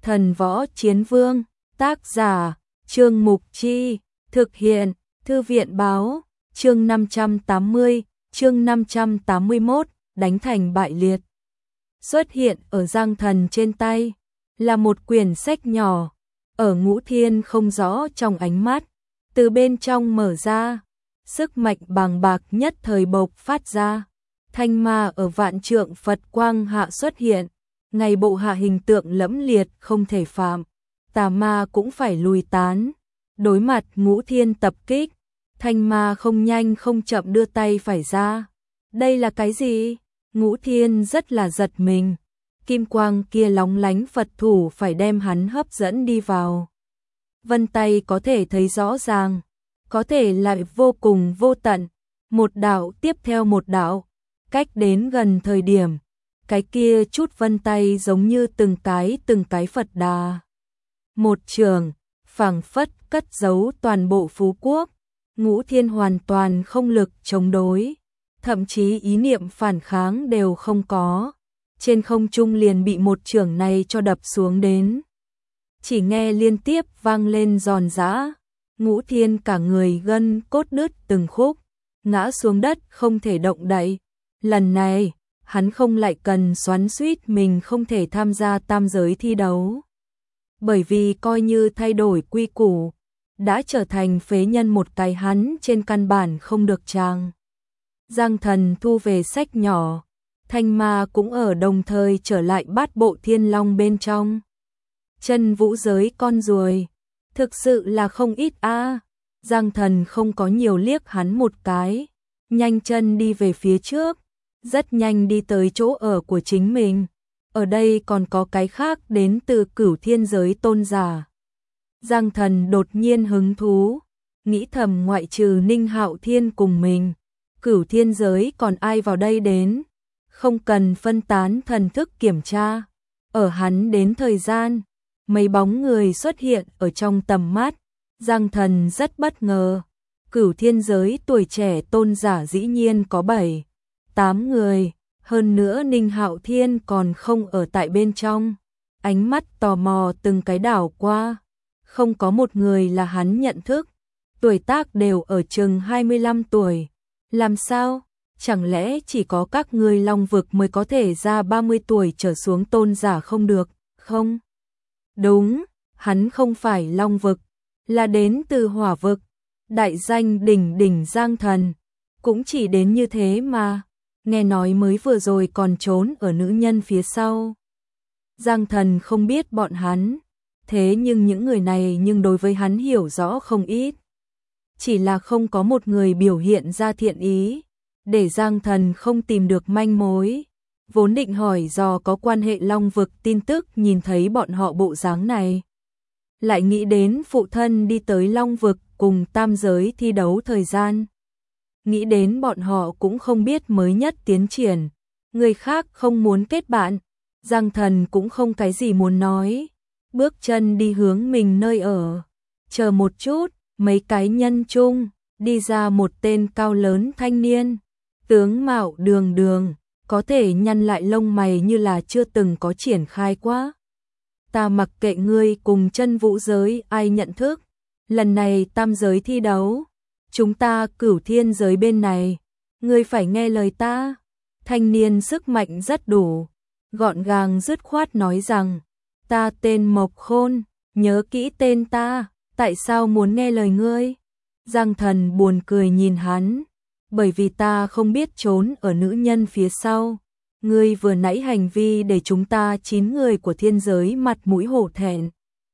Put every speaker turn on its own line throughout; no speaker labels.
Thần Võ Chiến Vương, tác giả, Trương Mục Chi, thực hiện, Thư viện Báo, chương 580, chương 581, đánh thành bại liệt. Xuất hiện ở Giang Thần trên tay, là một quyển sách nhỏ, ở Ngũ Thiên không rõ trong ánh mắt, từ bên trong mở ra, sức mạnh bàng bạc nhất thời bộc phát ra. Thanh ma ở vạn trượng Phật quang hạ xuất hiện, ngày bộ hạ hình tượng lẫm liệt không thể phạm, tà ma cũng phải lùi tán. Đối mặt Ngũ Thiên tập kích, thanh ma không nhanh không chậm đưa tay phải ra. Đây là cái gì? Ngũ Thiên rất là giật mình. Kim quang kia lóng lánh Phật thủ phải đem hắn hấp dẫn đi vào. Vân tay có thể thấy rõ ràng, có thể lại vô cùng vô tận, một đạo tiếp theo một đạo, cách đến gần thời điểm, cái kia chút vân tay giống như từng cái Phật đà. Một trường, phảng phất cất giấu toàn bộ phú quốc, Ngũ Thiên hoàn toàn không lực chống đối, thậm chí ý niệm phản kháng đều không có, trên không trung liền bị một trường này cho đập xuống đến. Chỉ nghe liên tiếp vang lên giòn giã, Ngũ Thiên cả người gân cốt đứt từng khúc, ngã xuống đất không thể động đậy. Lần này, hắn không lại cần xoắn xuýt mình không thể tham gia tam giới thi đấu. Bởi vì coi như thay đổi quy củ, đã trở thành phế nhân một cái hắn trên căn bản không được trang. Giang Thần thu về sách nhỏ, thanh ma cũng ở đồng thời trở lại bát bộ thiên long bên trong. Chân vũ giới con ruồi, thực sự là không ít a. Giang Thần không có nhiều liếc hắn một cái, nhanh chân đi về phía trước, rất nhanh đi tới chỗ ở của chính mình. Ở đây còn có cái khác đến từ Cửu Thiên giới tôn giả. Giang Thần đột nhiên hứng thú, nghĩ thầm ngoại trừ Ninh Hạo Thiên cùng mình, Cửu Thiên giới còn ai vào đây đến, không cần phân tán thần thức kiểm tra. Ở hắn đến thời gian, mấy bóng người xuất hiện ở trong tầm mắt, Giang Thần rất bất ngờ. Cửu Thiên giới tuổi trẻ tôn giả dĩ nhiên có 7-8 người, hơn nữa Ninh Hạo Thiên còn không ở tại bên trong. Ánh mắt tò mò từng cái đảo qua, không có một người là hắn nhận thức, tuổi tác đều ở chừng 25 tuổi. Làm sao? Chẳng lẽ chỉ có các ngươi Long vực mới có thể ra 30 tuổi trở xuống tôn giả không được, không? Đúng, hắn không phải Long vực, là đến từ Hỏa vực, đại danh đỉnh đỉnh Giang Thần, cũng chỉ đến như thế mà, nghe nói mới vừa rồi còn trốn ở nữ nhân phía sau. Giang Thần không biết bọn hắn, thế nhưng những người này nhưng đối với hắn hiểu rõ không ít. Chỉ là không có một người biểu hiện ra thiện ý, để Giang Thần không tìm được manh mối. Vốn định hỏi dò có quan hệ Long vực tin tức, nhìn thấy bọn họ bộ dáng này, lại nghĩ đến phụ thân đi tới Long vực cùng tam giới thi đấu thời gian. Nghĩ đến bọn họ cũng không biết mới nhất tiến triển, người khác không muốn kết bạn, Giang Thần cũng không cái gì muốn nói, bước chân đi hướng mình nơi ở. Chờ một chút, mấy cái nhân chung, đi ra một tên cao lớn thanh niên, tướng mạo đường đường, có thể nhăn lại lông mày như là chưa từng có triển khai quá. Ta mặc kệ ngươi cùng chân vũ giới ai nhận thức, lần này tam giới thi đấu, chúng ta Cửu Thiên giới bên này, ngươi phải nghe lời ta. Thanh niên sức mạnh rất đủ, gọn gàng dứt khoát nói rằng, ta tên Mộc Khôn, nhớ kỹ tên ta, tại sao muốn nghe lời ngươi? Giang Thần buồn cười nhìn hắn, bởi vì ta không biết trốn ở nữ nhân phía sau. Ngươi vừa nãy hành vi để chúng ta 9 người của thiên giới mặt mũi hổ thẹn.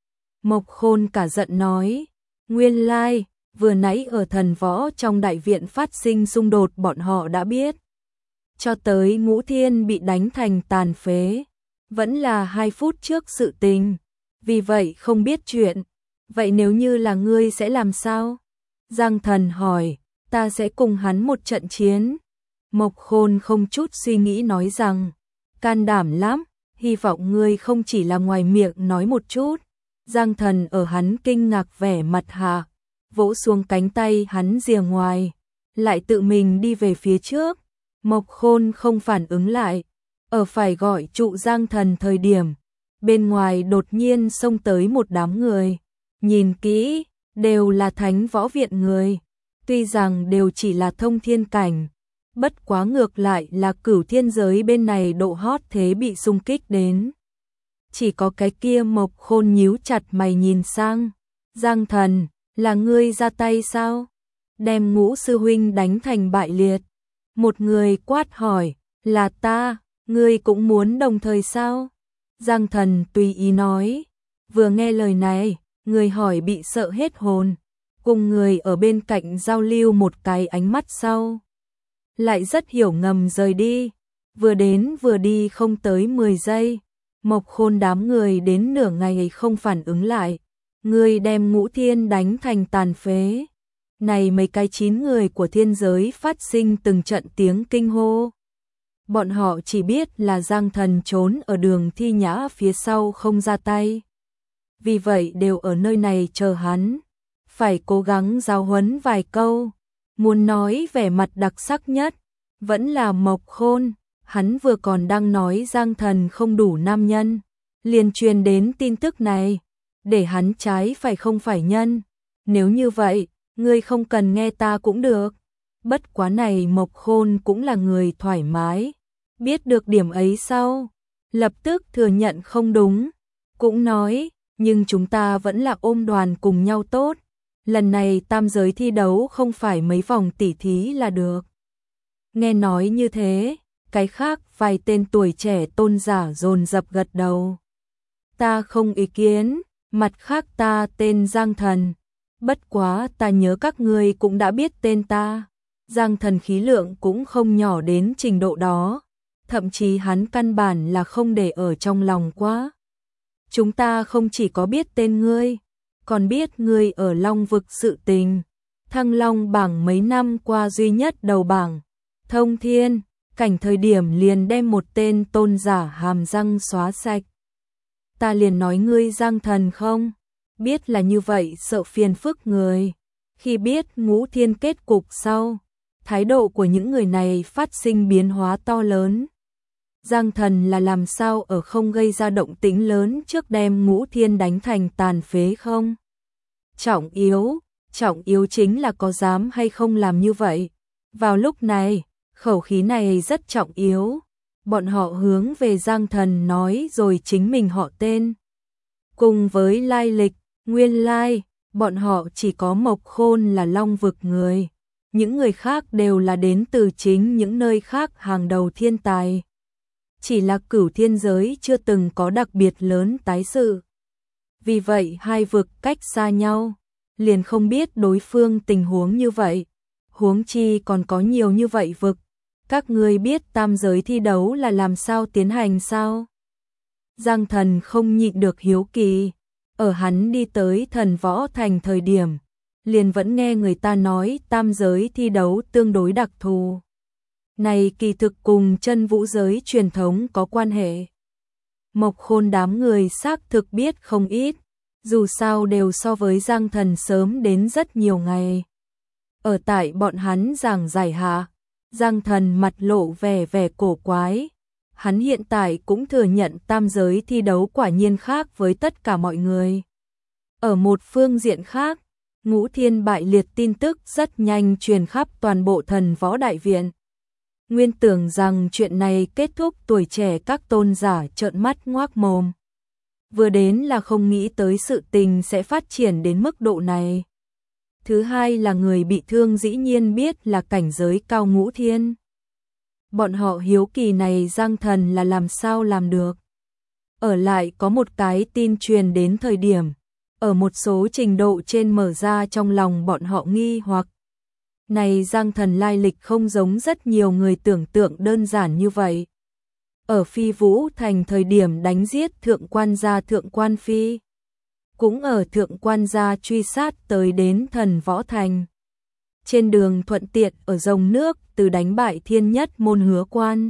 Mộc Khôn cả giận nói, nguyên lai, vừa nãy ở Thần Võ trong đại viện phát sinh xung đột bọn họ đã biết. Cho tới Ngũ Thiên bị đánh thành tàn phế, vẫn là 2 phút trước sự tình, vì vậy không biết chuyện. Vậy nếu như là ngươi sẽ làm sao? Giang Thần hỏi, ta sẽ cùng hắn một trận chiến. Mộc Khôn không chút suy nghĩ nói rằng, can đảm lắm, hy vọng ngươi không chỉ là ngoài miệng nói một chút. Giang Thần ở hắn kinh ngạc vẻ mặt hạ, vỗ xuống cánh tay hắn rìa ngoài, lại tự mình đi về phía trước. Mộc Khôn không phản ứng lại, ở phải gọi trụ Giang Thần thời điểm, bên ngoài đột nhiên xông tới một đám người. Nhìn kỹ, đều là Thánh Võ Viện người. Tuy rằng đều chỉ là thông thiên cảnh, bất quá ngược lại là Cửu Thiên giới bên này độ hot thế bị xung kích đến. Chỉ có cái kia Mộc Khôn nhíu chặt mày nhìn sang. Giang Thần, là ngươi ra tay sao? Đem Ngũ sư huynh đánh thành bại liệt. Một người quát hỏi, là ta, ngươi cũng muốn đồng thời sao? Giang Thần tùy ý nói. Vừa nghe lời này, người hỏi bị sợ hết hồn. Cùng người ở bên cạnh giao lưu một cái ánh mắt sau. Lại rất hiểu ngầm rời đi. Vừa đến vừa đi không tới 10 giây. Mộc Khôn đám người đến nửa ngày không phản ứng lại. Người đem Ngũ Thiên đánh thành tàn phế. Này mấy cái 9 người của thiên giới phát sinh từng trận tiếng kinh hô. Bọn họ chỉ biết là Giang Thần trốn ở Đường Thi Nhã phía sau không ra tay. Vì vậy đều ở nơi này chờ hắn. Phải cố gắng giáo huấn vài câu. Muốn nói vẻ mặt đặc sắc nhất, vẫn là Mộc Khôn. Hắn vừa còn đang nói Giang Thần không đủ nam nhân. Liền truyền đến tin tức này. Để hắn trái phải không phải nhân. Nếu như vậy, ngươi không cần nghe ta cũng được. Bất quá này Mộc Khôn cũng là người thoải mái. Biết được điểm ấy sau, lập tức thừa nhận không đúng. Cũng nói, nhưng chúng ta vẫn là ôm đoàn cùng nhau tốt. Lần này tam giới thi đấu không phải mấy vòng tỉ thí là được. Nghe nói như thế, cái khác vài tên tuổi trẻ tôn giả dồn dập gật đầu. Ta không ý kiến, mặt khác ta tên Giang Thần. Bất quá ta nhớ các ngươi cũng đã biết tên ta. Giang Thần khí lượng cũng không nhỏ đến trình độ đó. Thậm chí hắn căn bản là không để ở trong lòng quá. Chúng ta không chỉ có biết tên ngươi, còn biết ngươi ở Long vực sự tình. Thăng Long bảng mấy năm qua duy nhất đầu bảng. Thông thiên, cảnh thời điểm liền đem một tên tôn giả hàm răng xóa sạch. Ta liền nói ngươi Giang Thần không? Biết là như vậy sợ phiền phức người. Khi biết Ngũ Thiên kết cục sau, thái độ của những người này phát sinh biến hóa to lớn. Giang Thần là làm sao ở không gây ra động tĩnh lớn trước đem Ngũ Thiên đánh thành tàn phế không? Trọng yếu chính là có dám hay không làm như vậy. Vào lúc này, khẩu khí này rất trọng yếu. Bọn họ hướng về Giang Thần nói rồi chính mình họ tên. Cùng với lai lịch, nguyên lai, bọn họ chỉ có Mộc Khôn là Long vực người. Những người khác đều là đến từ chính những nơi khác hàng đầu thiên tài. Chỉ là Cửu Thiên giới chưa từng có đặc biệt lớn tái sự. Vì vậy hai vực cách xa nhau, liền không biết đối phương tình huống như vậy. Huống chi còn có nhiều như vậy vực. Các ngươi biết tam giới thi đấu là làm sao tiến hành sao? Giang Thần không nhịn được hiếu kỳ. Ở hắn đi tới Thần Võ Thành thời điểm, liền vẫn nghe người ta nói tam giới thi đấu tương đối đặc thù. Này kỳ thực cùng chân vũ giới truyền thống có quan hệ. Mộc Khôn đám người xác thực biết không ít, dù sao đều so với Giang Thần sớm đến rất nhiều ngày. Ở tại bọn hắn giảng giải hạ, Giang Thần mặt lộ vẻ cổ quái. Hắn hiện tại cũng thừa nhận tam giới thi đấu quả nhiên khác với tất cả mọi người. Ở một phương diện khác, Ngũ Thiên bại liệt tin tức rất nhanh truyền khắp toàn bộ Thần Võ Đại Viện. Nguyên tưởng rằng chuyện này kết thúc tuổi trẻ các tôn giả trợn mắt ngoác mồm. Vừa đến là không nghĩ tới sự tình sẽ phát triển đến mức độ này. Thứ hai là người bị thương dĩ nhiên biết là cảnh giới cao Ngũ Thiên. Bọn họ hiếu kỳ này Giang Thần là làm sao làm được. Ở lại có một cái tin truyền đến thời điểm, ở một số trình độ trên mở ra trong lòng bọn họ nghi hoặc. Này Giang Thần lai lịch không giống rất nhiều người tưởng tượng đơn giản như vậy. Ở Phi Vũ Thành thời điểm đánh giết thượng quan gia thượng quan Phi. Cũng ở thượng quan gia truy sát tới đến Thần Võ Thành. Trên đường thuận tiện ở dòng nước từ đánh bại thiên nhất môn Hứa Quan.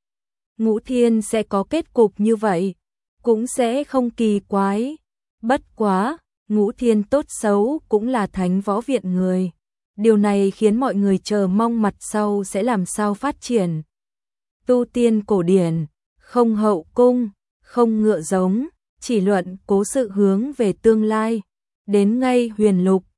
Ngũ Thiên sẽ có kết cục như vậy, cũng sẽ không kỳ quái. Bất quá, Ngũ Thiên tốt xấu cũng là Thánh Võ Viện người. Điều này khiến mọi người chờ mong mặt sau sẽ làm sao phát triển. Tu tiên cổ điển, không hậu cung, không ngựa giống, chỉ luận cố sự hướng về tương lai. Đến ngay huyền lục,